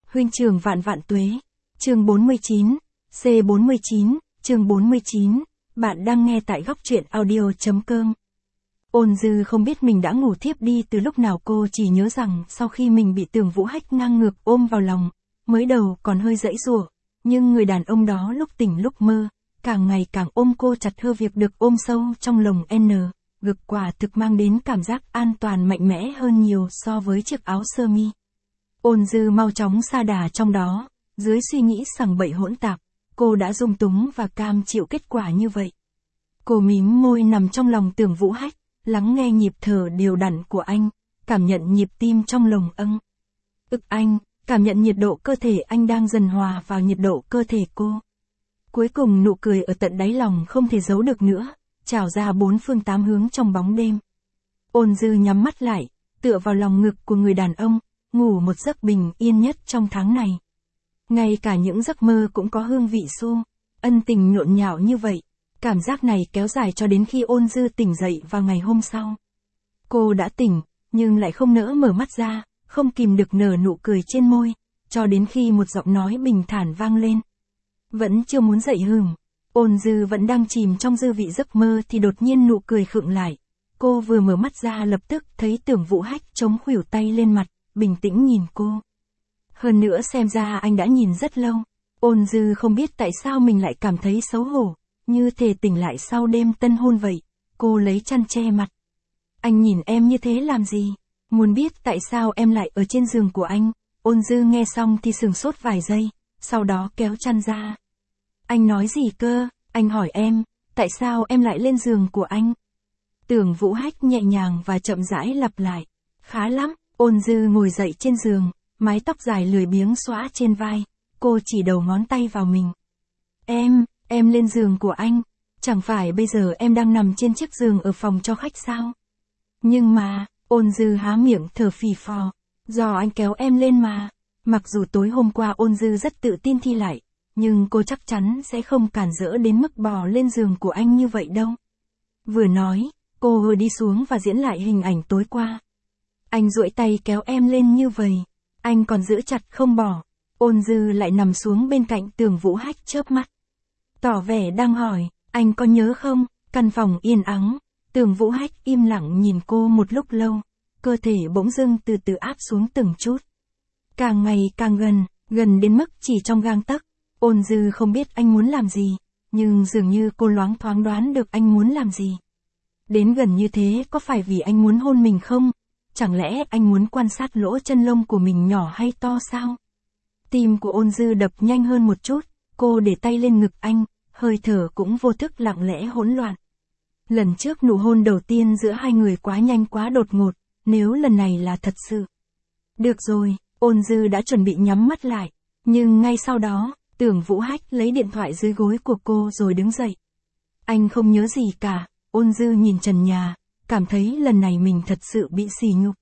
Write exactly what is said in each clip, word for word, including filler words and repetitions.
Huynh trưởng vạn vạn tuế. Chương bốn mươi chín. C bốn mươi chín, chương bốn mươi chín. Bạn đang nghe tại góc truyện audio.com. Ôn Dư không biết mình đã ngủ thiếp đi từ lúc nào, cô chỉ nhớ rằng sau khi mình bị Tưởng Vũ Hách ngang ngược ôm vào lòng, mới đầu còn hơi giãy giụa, nhưng người đàn ông đó lúc tỉnh lúc mơ, càng ngày càng ôm cô chặt hơn, việc được ôm sâu trong lồng N, ngực quả thực mang đến cảm giác an toàn mạnh mẽ hơn nhiều so với chiếc áo sơ mi. Ôn Dư mau chóng sa đà trong đó, dưới suy nghĩ sằng bậy hỗn tạp, cô đã dung túng và cam chịu kết quả như vậy. Cô mím môi nằm trong lòng Tưởng Vũ Hách, lắng nghe nhịp thở đều đặn của anh, cảm nhận nhịp tim trong lồng âng. Ức anh, cảm nhận nhiệt độ cơ thể anh đang dần hòa vào nhiệt độ cơ thể cô. Cuối cùng nụ cười ở tận đáy lòng không thể giấu được nữa, trào ra bốn phương tám hướng trong bóng đêm. Ôn Dư nhắm mắt lại, tựa vào lòng ngực của người đàn ông, ngủ một giấc bình yên nhất trong tháng này. Ngay cả những giấc mơ cũng có hương vị su, ân tình nhộn nhạo như vậy. Cảm giác này kéo dài cho đến khi Ôn Dư tỉnh dậy vào ngày hôm sau. Cô đã tỉnh, nhưng lại không nỡ mở mắt ra, không kìm được nở nụ cười trên môi, cho đến khi một giọng nói bình thản vang lên. Vẫn chưa muốn dậy hửng, Ôn Dư vẫn đang chìm trong dư vị giấc mơ thì đột nhiên nụ cười khựng lại. Cô vừa mở mắt ra lập tức thấy Tưởng Vũ Hách chống khuỷu tay lên mặt, bình tĩnh nhìn cô. Hơn nữa xem ra anh đã nhìn rất lâu. Ôn Dư không biết tại sao mình lại cảm thấy xấu hổ, như thể tỉnh lại sau đêm tân hôn vậy. Cô lấy chăn che mặt. Anh nhìn em như thế làm gì? Muốn biết tại sao em lại ở trên giường của anh? Ôn Dư nghe xong thì sửng sốt vài giây, sau đó kéo chăn ra. Anh nói gì cơ? Anh hỏi em, tại sao em lại lên giường của anh? Tưởng Vũ Hách nhẹ nhàng và chậm rãi lặp lại. Khá lắm. Ôn Dư ngồi dậy trên giường, mái tóc dài lười biếng xõa trên vai, cô chỉ đầu ngón tay vào mình. Em, em lên giường của anh, chẳng phải bây giờ em đang nằm trên chiếc giường ở phòng cho khách sao? Nhưng mà, Ôn Dư há miệng thở phì phò, do anh kéo em lên mà. Mặc dù tối hôm qua Ôn Dư rất tự tin thi lại, nhưng cô chắc chắn sẽ không cản rỡ đến mức bò lên giường của anh như vậy đâu. Vừa nói, cô vừa đi xuống và diễn lại hình ảnh tối qua. Anh duỗi tay kéo em lên như vậy, anh còn giữ chặt không bỏ. Ôn Dư lại nằm xuống bên cạnh Tưởng Vũ Hách chớp mắt, tỏ vẻ đang hỏi, anh có nhớ không? Căn phòng yên ắng, Tưởng Vũ Hách im lặng nhìn cô một lúc lâu, cơ thể bỗng dưng từ từ áp xuống từng chút. Càng ngày càng gần, gần đến mức chỉ trong gang tấc. Ôn Dư không biết anh muốn làm gì, nhưng dường như cô loáng thoáng đoán được anh muốn làm gì. Đến gần như thế có phải vì anh muốn hôn mình không? Chẳng lẽ anh muốn quan sát lỗ chân lông của mình nhỏ hay to sao? Tim của Ôn Dư đập nhanh hơn một chút, cô để tay lên ngực anh, hơi thở cũng vô thức lặng lẽ hỗn loạn. Lần trước nụ hôn đầu tiên giữa hai người quá nhanh quá đột ngột, nếu lần này là thật sự. Được rồi, Ôn Dư đã chuẩn bị nhắm mắt lại, nhưng ngay sau đó, Tưởng Vũ Hách lấy điện thoại dưới gối của cô rồi đứng dậy. Anh không nhớ gì cả. Ôn Dư nhìn trần nhà, cảm thấy lần này mình thật sự bị sỉ nhục.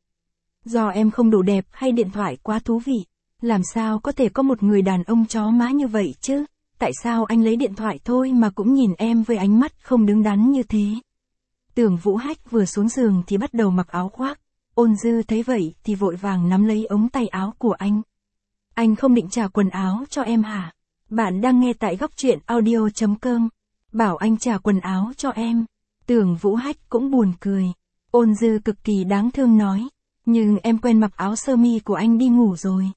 Do em không đủ đẹp hay điện thoại quá thú vị? Làm sao có thể có một người đàn ông chó má như vậy chứ? Tại sao anh lấy điện thoại thôi mà cũng nhìn em với ánh mắt không đứng đắn như thế? Tưởng Vũ Hách vừa xuống giường thì bắt đầu mặc áo khoác. Ôn Dư thấy vậy thì vội vàng nắm lấy ống tay áo của anh. Anh không định trả quần áo cho em hả? Bạn đang nghe tại góc truyện audio.com. Bảo anh trả quần áo cho em. Tưởng Vũ Hách cũng buồn cười. Ôn Dư cực kỳ đáng thương nói, nhưng em quen mặc áo sơ mi của anh đi ngủ rồi.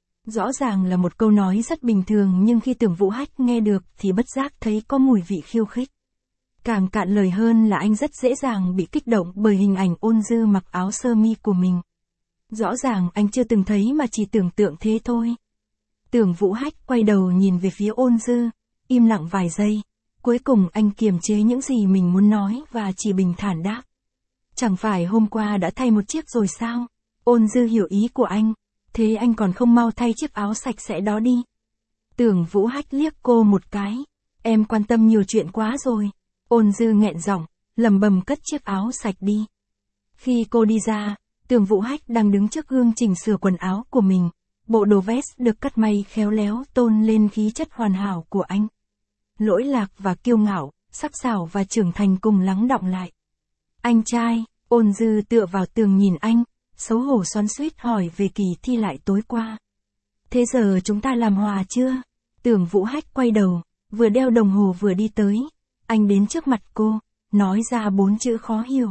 Rõ ràng là một câu nói rất bình thường, nhưng khi Tưởng Vũ Hách nghe được thì bất giác thấy có mùi vị khiêu khích. Càng cạn lời hơn là anh rất dễ dàng bị kích động bởi hình ảnh Ôn Dư mặc áo sơ mi của mình. Rõ ràng anh chưa từng thấy mà chỉ tưởng tượng thế thôi. Tưởng Vũ Hách quay đầu nhìn về phía Ôn Dư, im lặng vài giây. Cuối cùng anh kiềm chế những gì mình muốn nói và chỉ bình thản đáp. Chẳng phải hôm qua đã thay một chiếc rồi sao? Ôn Dư hiểu ý của anh. Thế anh còn không mau thay chiếc áo sạch sẽ đó đi. Tưởng Vũ Hách liếc cô một cái. Em quan tâm nhiều chuyện quá rồi. Ôn Dư nghẹn giọng, lẩm bẩm cất chiếc áo sạch đi. Khi cô đi ra, Tưởng Vũ Hách đang đứng trước gương chỉnh sửa quần áo của mình. Bộ đồ vest được cắt may khéo léo tôn lên khí chất hoàn hảo của anh. Lỗi lạc và kiêu ngạo, sắc sảo và trưởng thành cùng lắng đọng lại. Anh trai, Ôn Dư tựa vào tường nhìn anh, xấu hổ xoắn xuýt hỏi về kỳ thi lại tối qua. Thế giờ chúng ta làm hòa chưa? Tưởng Vũ Hách quay đầu, vừa đeo đồng hồ vừa đi tới. Anh đến trước mặt cô, nói ra bốn chữ khó hiểu.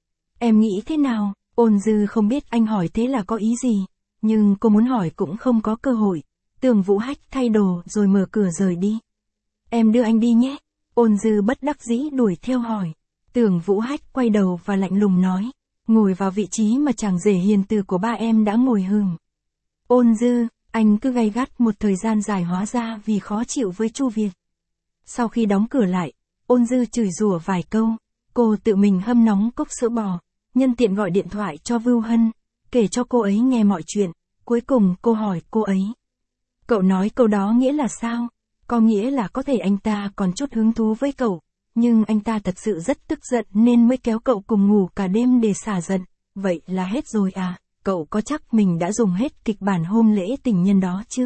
Em nghĩ thế nào? Ôn Dư không biết anh hỏi thế là có ý gì, nhưng cô muốn hỏi cũng không có cơ hội. Tưởng Vũ Hách thay đồ rồi mở cửa rời đi. Em đưa anh đi nhé. Ôn Dư bất đắc dĩ đuổi theo hỏi. Tưởng Vũ Hách quay đầu và lạnh lùng nói. Ngồi vào vị trí mà chàng rể hiền từ của ba em đã ngồi hừng. Ôn Dư, anh cứ gay gắt một thời gian dài hóa ra vì khó chịu với Chu Việt. Sau khi đóng cửa lại, Ôn Dư chửi rủa vài câu. Cô tự mình hâm nóng cốc sữa bò, nhân tiện gọi điện thoại cho Vưu Hân, kể cho cô ấy nghe mọi chuyện. Cuối cùng cô hỏi cô ấy. Cậu nói câu đó nghĩa là sao? Có nghĩa là có thể anh ta còn chút hứng thú với cậu, nhưng anh ta thật sự rất tức giận nên mới kéo cậu cùng ngủ cả đêm để xả giận. Vậy là hết rồi à? Cậu có chắc mình đã dùng hết kịch bản hôm lễ tình nhân đó chưa?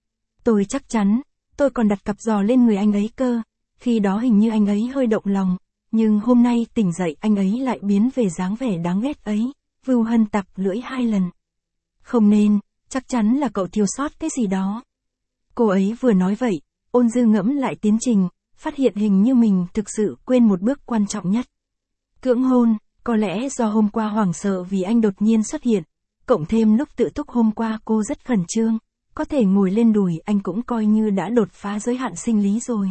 Tôi chắc chắn, tôi còn đặt cặp giò lên người anh ấy cơ. Khi đó hình như anh ấy hơi động lòng, nhưng hôm nay tỉnh dậy anh ấy lại biến về dáng vẻ đáng ghét ấy. Vưu Hân tặc lưỡi hai lần. Không nên, chắc chắn là cậu thiếu sót cái gì đó. Cô ấy vừa nói vậy, Ôn Dư ngẫm lại tiến trình, phát hiện hình như mình thực sự quên một bước quan trọng nhất. Cưỡng hôn, có lẽ do hôm qua hoảng sợ vì anh đột nhiên xuất hiện, cộng thêm lúc tự túc hôm qua cô rất khẩn trương, có thể ngồi lên đùi anh cũng coi như đã đột phá giới hạn sinh lý rồi.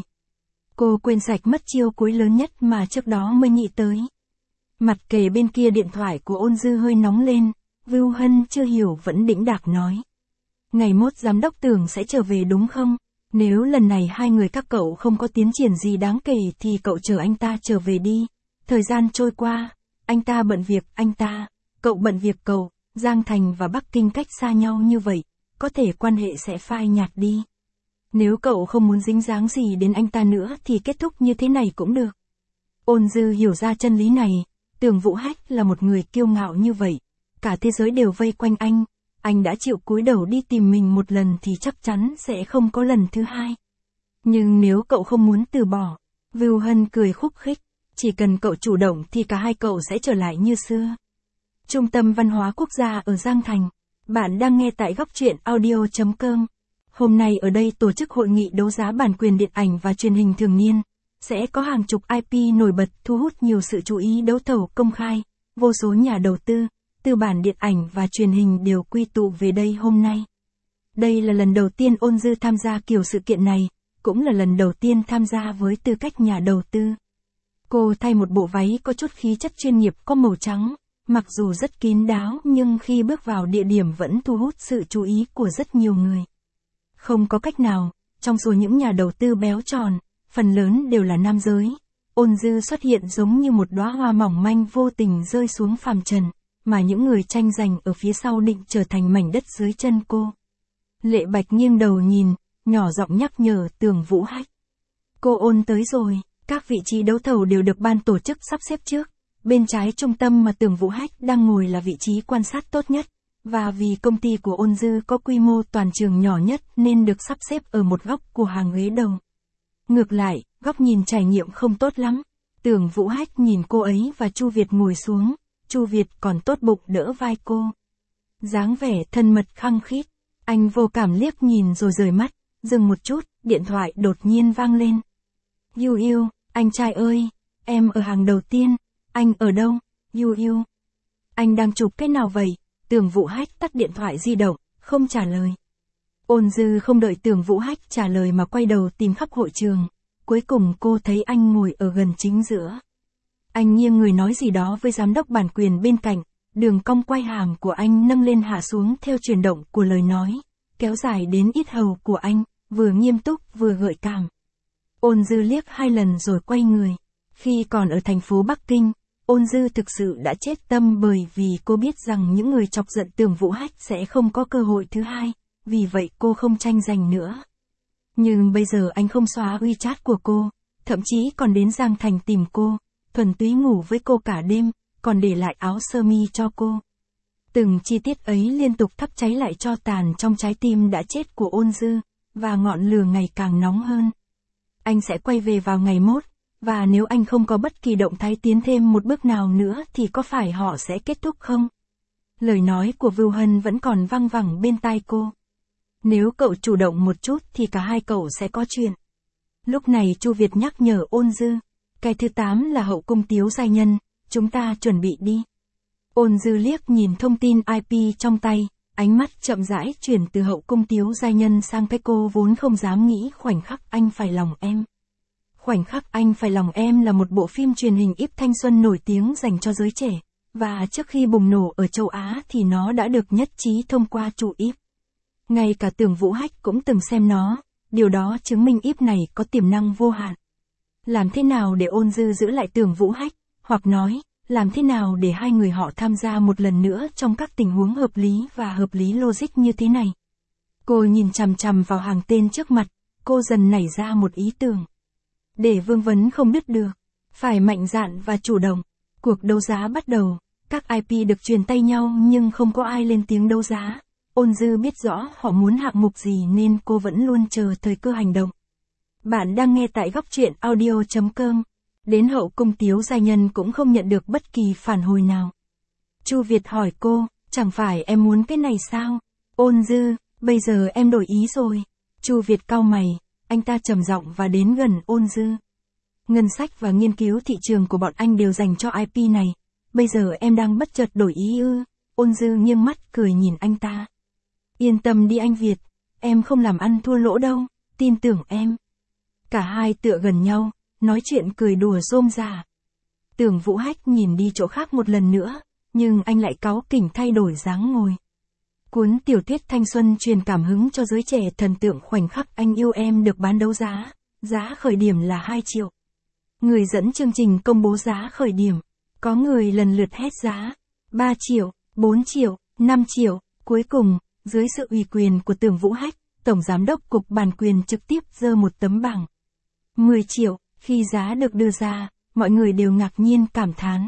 Cô quên sạch mất chiêu cuối lớn nhất mà trước đó mới nghĩ tới. Mặt kề bên kia điện thoại của Ôn Dư hơi nóng lên, Vưu Hân chưa hiểu vẫn đĩnh đạc nói. Ngày mốt giám đốc Tưởng sẽ trở về đúng không? Nếu lần này hai người các cậu không có tiến triển gì đáng kể thì cậu chờ anh ta trở về đi. Thời gian trôi qua, anh ta bận việc anh ta, cậu bận việc cậu, Giang Thành và Bắc Kinh cách xa nhau như vậy, có thể quan hệ sẽ phai nhạt đi. Nếu cậu không muốn dính dáng gì đến anh ta nữa thì kết thúc như thế này cũng được. Ôn Dư hiểu ra chân lý này, Tưởng Vũ Hách là một người kiêu ngạo như vậy, cả thế giới đều vây quanh anh. Anh đã chịu cúi đầu đi tìm mình một lần thì chắc chắn sẽ không có lần thứ hai. Nhưng nếu cậu không muốn từ bỏ, Vưu Hân cười khúc khích, chỉ cần cậu chủ động thì cả hai cậu sẽ trở lại như xưa. Trung tâm Văn hóa Quốc gia ở Giang Thành. Bạn đang nghe tại góc truyện audio chấm com. Hôm nay ở đây tổ chức hội nghị đấu giá bản quyền điện ảnh và truyền hình thường niên. Sẽ có hàng chục i pê nổi bật thu hút nhiều sự chú ý đấu thầu công khai. Vô số nhà đầu tư, tư bản điện ảnh và truyền hình đều quy tụ về đây hôm nay. Đây là lần đầu tiên Ôn Dư tham gia kiểu sự kiện này, cũng là lần đầu tiên tham gia với tư cách nhà đầu tư. Cô thay một bộ váy có chút khí chất chuyên nghiệp có màu trắng, mặc dù rất kín đáo nhưng khi bước vào địa điểm vẫn thu hút sự chú ý của rất nhiều người. Không có cách nào, trong số những nhà đầu tư béo tròn, phần lớn đều là nam giới. Ôn Dư xuất hiện giống như một đóa hoa mỏng manh vô tình rơi xuống phàm trần, mà những người tranh giành ở phía sau định trở thành mảnh đất dưới chân cô. Lệ Bạch nghiêng đầu nhìn, nhỏ giọng nhắc nhở Tưởng Vũ Hách. Cô Ôn tới rồi, các vị trí đấu thầu đều được ban tổ chức sắp xếp trước. Bên trái trung tâm mà Tưởng Vũ Hách đang ngồi là vị trí quan sát tốt nhất, và vì công ty của Ôn Dư có quy mô toàn trường nhỏ nhất nên được sắp xếp ở một góc của hàng ghế đầu. Ngược lại, góc nhìn trải nghiệm không tốt lắm. Tưởng Vũ Hách nhìn cô ấy và Chu Việt ngồi xuống, Chu Việt còn tốt bụng đỡ vai cô. Dáng vẻ thân mật khăng khít, anh vô cảm liếc nhìn rồi rời mắt, dừng một chút, điện thoại đột nhiên vang lên. Yêu yêu, anh trai ơi, em ở hàng đầu tiên, anh ở đâu, yêu yêu. Anh đang chụp cái nào vậy? Tưởng Vũ Hách tắt điện thoại di động, không trả lời. Ôn Dư không đợi Tưởng Vũ Hách trả lời mà quay đầu tìm khắp hội trường. Cuối cùng cô thấy anh ngồi ở gần chính giữa. Anh nghiêng người nói gì đó với giám đốc bản quyền bên cạnh, đường cong quai hàm của anh nâng lên hạ xuống theo chuyển động của lời nói, kéo dài đến yết hầu của anh, vừa nghiêm túc vừa gợi cảm. Ôn Dư liếc hai lần rồi quay người. Khi còn ở thành phố Bắc Kinh, Ôn Dư thực sự đã chết tâm bởi vì cô biết rằng những người chọc giận Tưởng Vũ Hách sẽ không có cơ hội thứ hai, vì vậy cô không tranh giành nữa. Nhưng bây giờ anh không xóa WeChat của cô, thậm chí còn đến Giang Thành tìm cô, thuần túy ngủ với cô cả đêm, còn để lại áo sơ mi cho cô. Từng chi tiết ấy liên tục thắp cháy lại tro tàn trong trái tim đã chết của Ôn Dư, và ngọn lửa ngày càng nóng hơn. Anh sẽ quay về vào ngày mốt, và nếu anh không có bất kỳ động thái tiến thêm một bước nào nữa thì có phải họ sẽ kết thúc không? Lời nói của Vưu Hân vẫn còn văng vẳng bên tai cô. Nếu cậu chủ động một chút thì cả hai cậu sẽ có chuyện. Lúc này Chu Việt nhắc nhở Ôn Dư. Cái thứ tám là hậu cung Tiếu giai nhân, chúng ta chuẩn bị đi. Ôn Dư liếc nhìn thông tin i pê trong tay, ánh mắt chậm rãi chuyển từ hậu cung Tiếu giai nhân sang cái cô vốn không dám nghĩ khoảnh khắc anh phải lòng em. Khoảnh khắc anh phải lòng em là một bộ phim truyền hình ít thanh xuân nổi tiếng dành cho giới trẻ, và trước khi bùng nổ ở châu Á thì nó đã được nhất trí thông qua chủ íp. Ngay cả Tưởng Vũ Hách cũng từng xem nó, điều đó chứng minh íp này có tiềm năng vô hạn. Làm thế nào để Ôn Dư giữ lại Tưởng Vũ Hách, hoặc nói, làm thế nào để hai người họ tham gia một lần nữa trong các tình huống hợp lý và hợp lý logic như thế này? Cô nhìn chằm chằm vào hàng tên trước mặt, cô dần nảy ra một ý tưởng. Để vương vấn không đứt được, phải mạnh dạn và chủ động. Cuộc đấu giá bắt đầu, các i pê được truyền tay nhau nhưng không có ai lên tiếng đấu giá. Ôn Dư biết rõ họ muốn hạng mục gì nên cô vẫn luôn chờ thời cơ hành động. Bạn đang nghe tại góc truyện audio chấm com. Đến hậu cung Tiếu giai nhân cũng không nhận được bất kỳ phản hồi nào. Chu Việt hỏi cô, chẳng phải em muốn cái này sao? Ôn Dư, bây giờ em đổi ý rồi. Chu Việt cau mày, anh ta trầm giọng và đến gần Ôn Dư. Ngân sách và nghiên cứu thị trường của bọn anh đều dành cho i pê này. Bây giờ em đang bất chợt đổi ý ư? Ôn Dư nghiêng mắt cười nhìn anh ta. Yên tâm đi anh Việt, em không làm ăn thua lỗ đâu, tin tưởng em. Cả hai tựa gần nhau, nói chuyện cười đùa rôm rả. Tưởng Vũ Hách nhìn đi chỗ khác một lần nữa, nhưng anh lại cáu kỉnh thay đổi dáng ngồi. Cuốn tiểu thuyết thanh xuân truyền cảm hứng cho giới trẻ thần tượng khoảnh khắc anh yêu em được bán đấu giá, giá khởi điểm là hai triệu. Người dẫn chương trình công bố giá khởi điểm, có người lần lượt hét giá, ba triệu, bốn triệu, năm triệu, cuối cùng, dưới sự ủy quyền của Tưởng Vũ Hách, Tổng Giám đốc Cục Bản quyền trực tiếp giơ một tấm bảng. mười triệu, khi giá được đưa ra, mọi người đều ngạc nhiên cảm thán.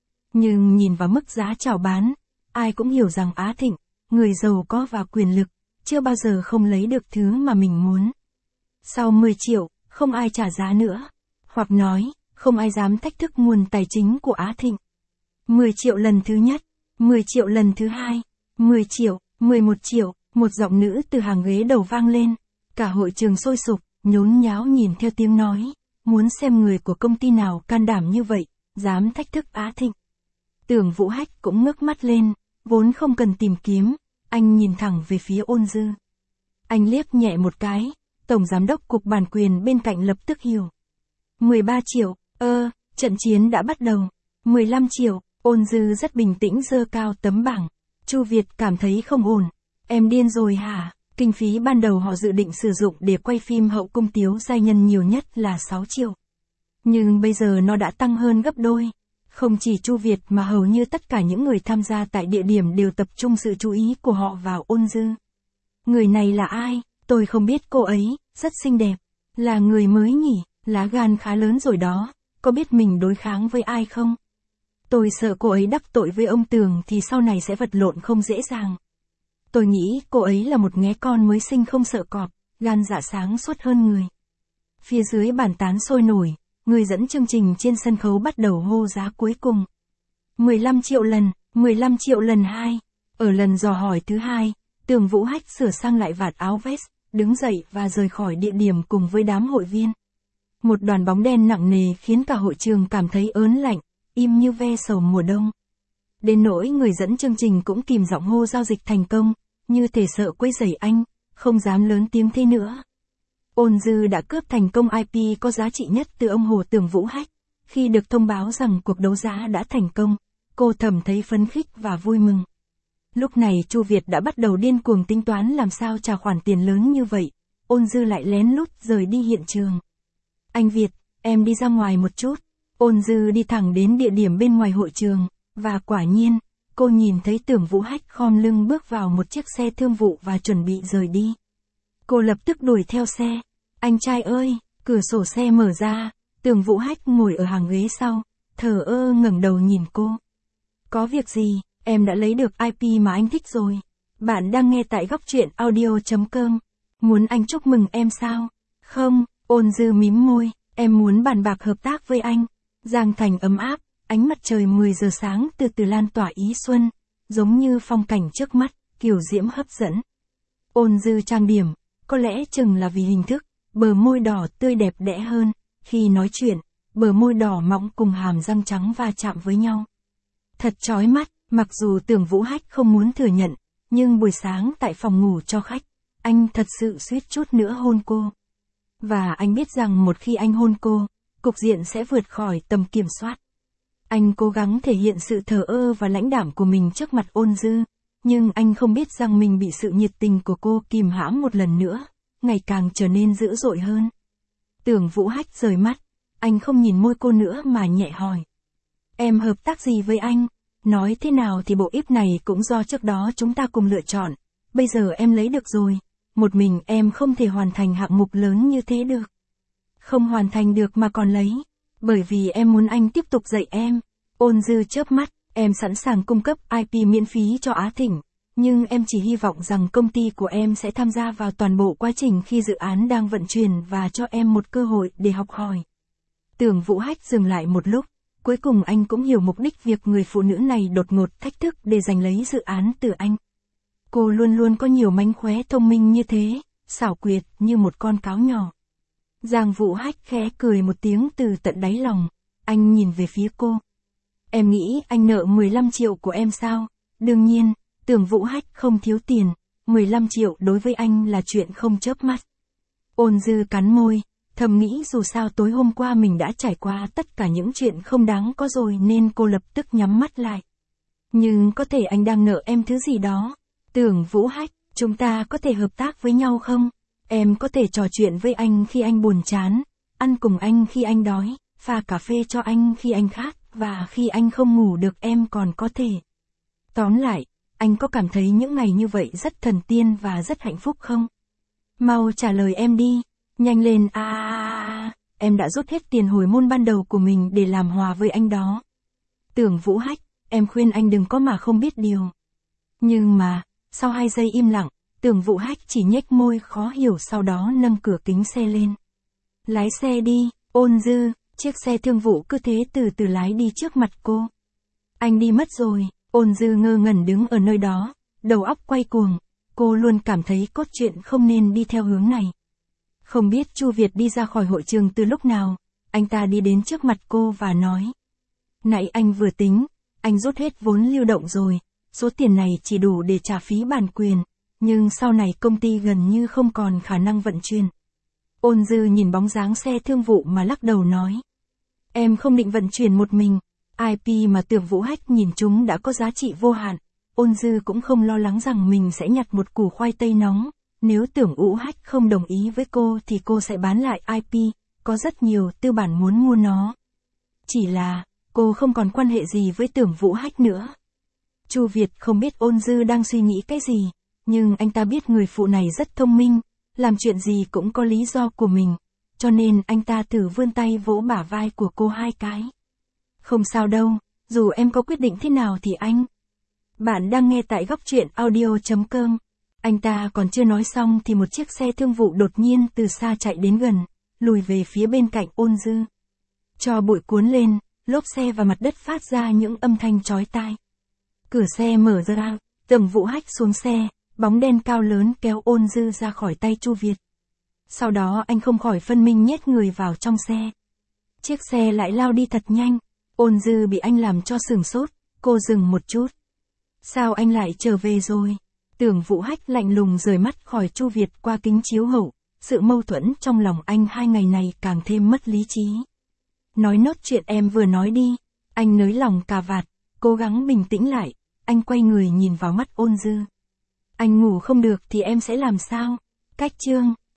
Nhưng nhìn vào mức giá chào bán, ai cũng hiểu rằng Á Thịnh, người giàu có và quyền lực, chưa bao giờ không lấy được thứ mà mình muốn. Sau mười triệu, không ai trả giá nữa. Hoặc nói, không ai dám thách thức nguồn tài chính của Á Thịnh. mười triệu lần thứ nhất, mười triệu lần thứ hai, mười triệu, mười một triệu, một giọng nữ từ hàng ghế đầu vang lên. Cả hội trường sôi sục, nhốn nháo nhìn theo tiếng nói, muốn xem người của công ty nào can đảm như vậy, dám thách thức Á Thịnh. Tưởng Vũ Hách cũng ngước mắt lên, vốn không cần tìm kiếm, anh nhìn thẳng về phía Ôn Dư. Anh liếc nhẹ một cái, Tổng Giám đốc Cục Bản quyền bên cạnh lập tức hiểu. mười ba triệu, ơ, trận chiến đã bắt đầu. mười lăm triệu, Ôn Dư rất bình tĩnh giơ cao tấm bảng. Chu Việt cảm thấy không ổn. Em điên rồi hả? Kinh phí ban đầu họ dự định sử dụng để quay phim hậu cung Tiếu giai nhân nhiều nhất là sáu triệu. Nhưng bây giờ nó đã tăng hơn gấp đôi. Không chỉ Chu Việt mà hầu như tất cả những người tham gia tại địa điểm đều tập trung sự chú ý của họ vào Ôn Dư. Người này là ai? Tôi không biết cô ấy, rất xinh đẹp. Là người mới nhỉ, lá gan khá lớn rồi đó, có biết mình đối kháng với ai không? Tôi sợ cô ấy đắc tội với ông Tường thì sau này sẽ vật lộn không dễ dàng. Tôi nghĩ cô ấy là một nghé con mới sinh không sợ cọp, gan dạ sáng suốt hơn người. Phía dưới bàn tán sôi nổi, người dẫn chương trình trên sân khấu bắt đầu hô giá cuối cùng. mười lăm triệu lần, mười lăm triệu lần hai. Ở lần dò hỏi thứ hai, Tưởng Vũ Hách sửa sang lại vạt áo vest, đứng dậy và rời khỏi địa điểm cùng với đám hội viên. Một đoàn bóng đen nặng nề khiến cả hội trường cảm thấy ớn lạnh, im như ve sầu mùa đông. Đến nỗi người dẫn chương trình cũng kìm giọng hô giao dịch thành công, như thể sợ quấy rầy anh, không dám lớn tiếng thế nữa. Ôn Dư đã cướp thành công i pê có giá trị nhất từ ông Hồ Tưởng Vũ Hách. Khi được thông báo rằng cuộc đấu giá đã thành công, cô thầm thấy phấn khích và vui mừng. Lúc này Chu Việt đã bắt đầu điên cuồng tính toán làm sao trả khoản tiền lớn như vậy. Ôn Dư lại lén lút rời đi hiện trường. Anh Việt, em đi ra ngoài một chút. Ôn Dư đi thẳng đến địa điểm bên ngoài hội trường, và quả nhiên, cô nhìn thấy Tưởng Vũ Hách khom lưng bước vào một chiếc xe thương vụ và chuẩn bị rời đi. Cô lập tức đuổi theo xe. Anh trai ơi, cửa sổ xe mở ra, Tưởng Vũ Hách ngồi ở hàng ghế sau, thờ ơ ngẩng đầu nhìn cô. Có việc gì, em đã lấy được i pê mà anh thích rồi. Bạn đang nghe tại góc truyện audio chấm com. Muốn anh chúc mừng em sao? Không, Ôn Dư mím môi, em muốn bàn bạc hợp tác với anh. Giang thành ấm áp, ánh mặt trời mười giờ sáng từ từ lan tỏa ý xuân, giống như phong cảnh trước mắt, kiều diễm hấp dẫn. Ôn Dư trang điểm, có lẽ chừng là vì hình thức, bờ môi đỏ tươi đẹp đẽ hơn, khi nói chuyện, bờ môi đỏ mọng cùng hàm răng trắng va chạm với nhau. Thật chói mắt, mặc dù Tưởng Vũ Hách không muốn thừa nhận, nhưng buổi sáng tại phòng ngủ cho khách, anh thật sự suýt chút nữa hôn cô. Và anh biết rằng một khi anh hôn cô, cục diện sẽ vượt khỏi tầm kiểm soát. Anh cố gắng thể hiện sự thờ ơ và lãnh đạm của mình trước mặt Ôn Dư, nhưng anh không biết rằng mình bị sự nhiệt tình của cô kìm hãm một lần nữa, ngày càng trở nên dữ dội hơn. Tưởng Vũ Hách rời mắt, anh không nhìn môi cô nữa mà nhẹ hỏi. Em hợp tác gì với anh? Nói thế nào thì bộ íp này cũng do trước đó chúng ta cùng lựa chọn, bây giờ em lấy được rồi, một mình em không thể hoàn thành hạng mục lớn như thế được. Không hoàn thành được mà còn lấy, bởi vì em muốn anh tiếp tục dạy em. Ôn Dư chớp mắt, em sẵn sàng cung cấp i pê miễn phí cho Á Thịnh, nhưng em chỉ hy vọng rằng công ty của em sẽ tham gia vào toàn bộ quá trình khi dự án đang vận chuyển và cho em một cơ hội để học hỏi. Tưởng Vũ Hách dừng lại một lúc, cuối cùng anh cũng hiểu mục đích việc người phụ nữ này đột ngột thách thức để giành lấy dự án từ anh. Cô luôn luôn có nhiều mánh khóe thông minh như thế, xảo quyệt như một con cáo nhỏ. Giang Vũ Hách khẽ cười một tiếng từ tận đáy lòng, anh nhìn về phía cô. Em nghĩ anh nợ mười lăm triệu của em sao? Đương nhiên, Tưởng Vũ Hách không thiếu tiền, mười lăm triệu đối với anh là chuyện không chớp mắt. Ôn Dư cắn môi, thầm nghĩ dù sao tối hôm qua mình đã trải qua tất cả những chuyện không đáng có rồi nên cô lập tức nhắm mắt lại. Nhưng có thể anh đang nợ em thứ gì đó. Tưởng Vũ Hách, chúng ta có thể hợp tác với nhau không? Em có thể trò chuyện với anh khi anh buồn chán, ăn cùng anh khi anh đói, pha cà phê cho anh khi anh khát, và khi anh không ngủ được em còn có thể. Tóm lại, anh có cảm thấy những ngày như vậy rất thần tiên và rất hạnh phúc không? Mau trả lời em đi, nhanh lên. À, à, à, em đã rút hết tiền hồi môn ban đầu của mình để làm hòa với anh đó. Tưởng Vũ Hách, em khuyên anh đừng có mà không biết điều. Nhưng mà, sau hai giây im lặng, Tưởng Vũ Hách chỉ nhếch môi khó hiểu, sau đó nâng cửa kính xe lên. Lái xe đi. Ôn Dư, chiếc xe thương vụ cứ thế từ từ lái đi trước mặt cô. Anh đi mất rồi. Ôn Dư ngơ ngẩn đứng ở nơi đó, đầu óc quay cuồng, cô luôn cảm thấy cốt truyện không nên đi theo hướng này. Không biết Chu Việt đi ra khỏi hội trường từ lúc nào, anh ta đi đến trước mặt cô và nói. Nãy anh vừa tính, anh rút hết vốn lưu động rồi, số tiền này chỉ đủ để trả phí bản quyền, nhưng sau này công ty gần như không còn khả năng vận chuyển. Ôn Dư nhìn bóng dáng xe thương vụ mà lắc đầu nói. Em không định vận chuyển một mình, i pê mà Tưởng Vũ Hách nhìn chúng đã có giá trị vô hạn. Ôn Dư cũng không lo lắng rằng mình sẽ nhặt một củ khoai tây nóng, nếu Tưởng Vũ Hách không đồng ý với cô thì cô sẽ bán lại i pê, có rất nhiều tư bản muốn mua nó. Chỉ là, cô không còn quan hệ gì với Tưởng Vũ Hách nữa. Chu Việt không biết Ôn Dư đang suy nghĩ cái gì, nhưng anh ta biết người phụ này rất thông minh, làm chuyện gì cũng có lý do của mình, cho nên anh ta thử vươn tay vỗ bả vai của cô hai cái. Không sao đâu, dù em có quyết định thế nào thì anh. Bạn đang nghe tại góc truyện audio chấm com. Anh ta còn chưa nói xong thì một chiếc xe thương vụ đột nhiên từ xa chạy đến gần, lùi về phía bên cạnh Ôn Dư. Cho bụi cuốn lên, lốp xe và mặt đất phát ra những âm thanh chói tai. Cửa xe mở ra, Tưởng Vũ Hách xuống xe, bóng đen cao lớn kéo Ôn Dư ra khỏi tay Chu Việt. Sau đó anh không khỏi phân minh nhét người vào trong xe. Chiếc xe lại lao đi thật nhanh, Ôn Dư bị anh làm cho sửng sốt, cô dừng một chút. Sao anh lại trở về rồi? Tưởng Vũ Hách lạnh lùng rời mắt khỏi Chu Việt qua kính chiếu hậu, sự mâu thuẫn trong lòng anh hai ngày này càng thêm mất lý trí. Nói nốt chuyện em vừa nói đi, anh nới lòng cà vạt, cố gắng bình tĩnh lại, anh quay người nhìn vào mắt Ôn Dư. Anh ngủ không được thì em sẽ làm sao? Cách chương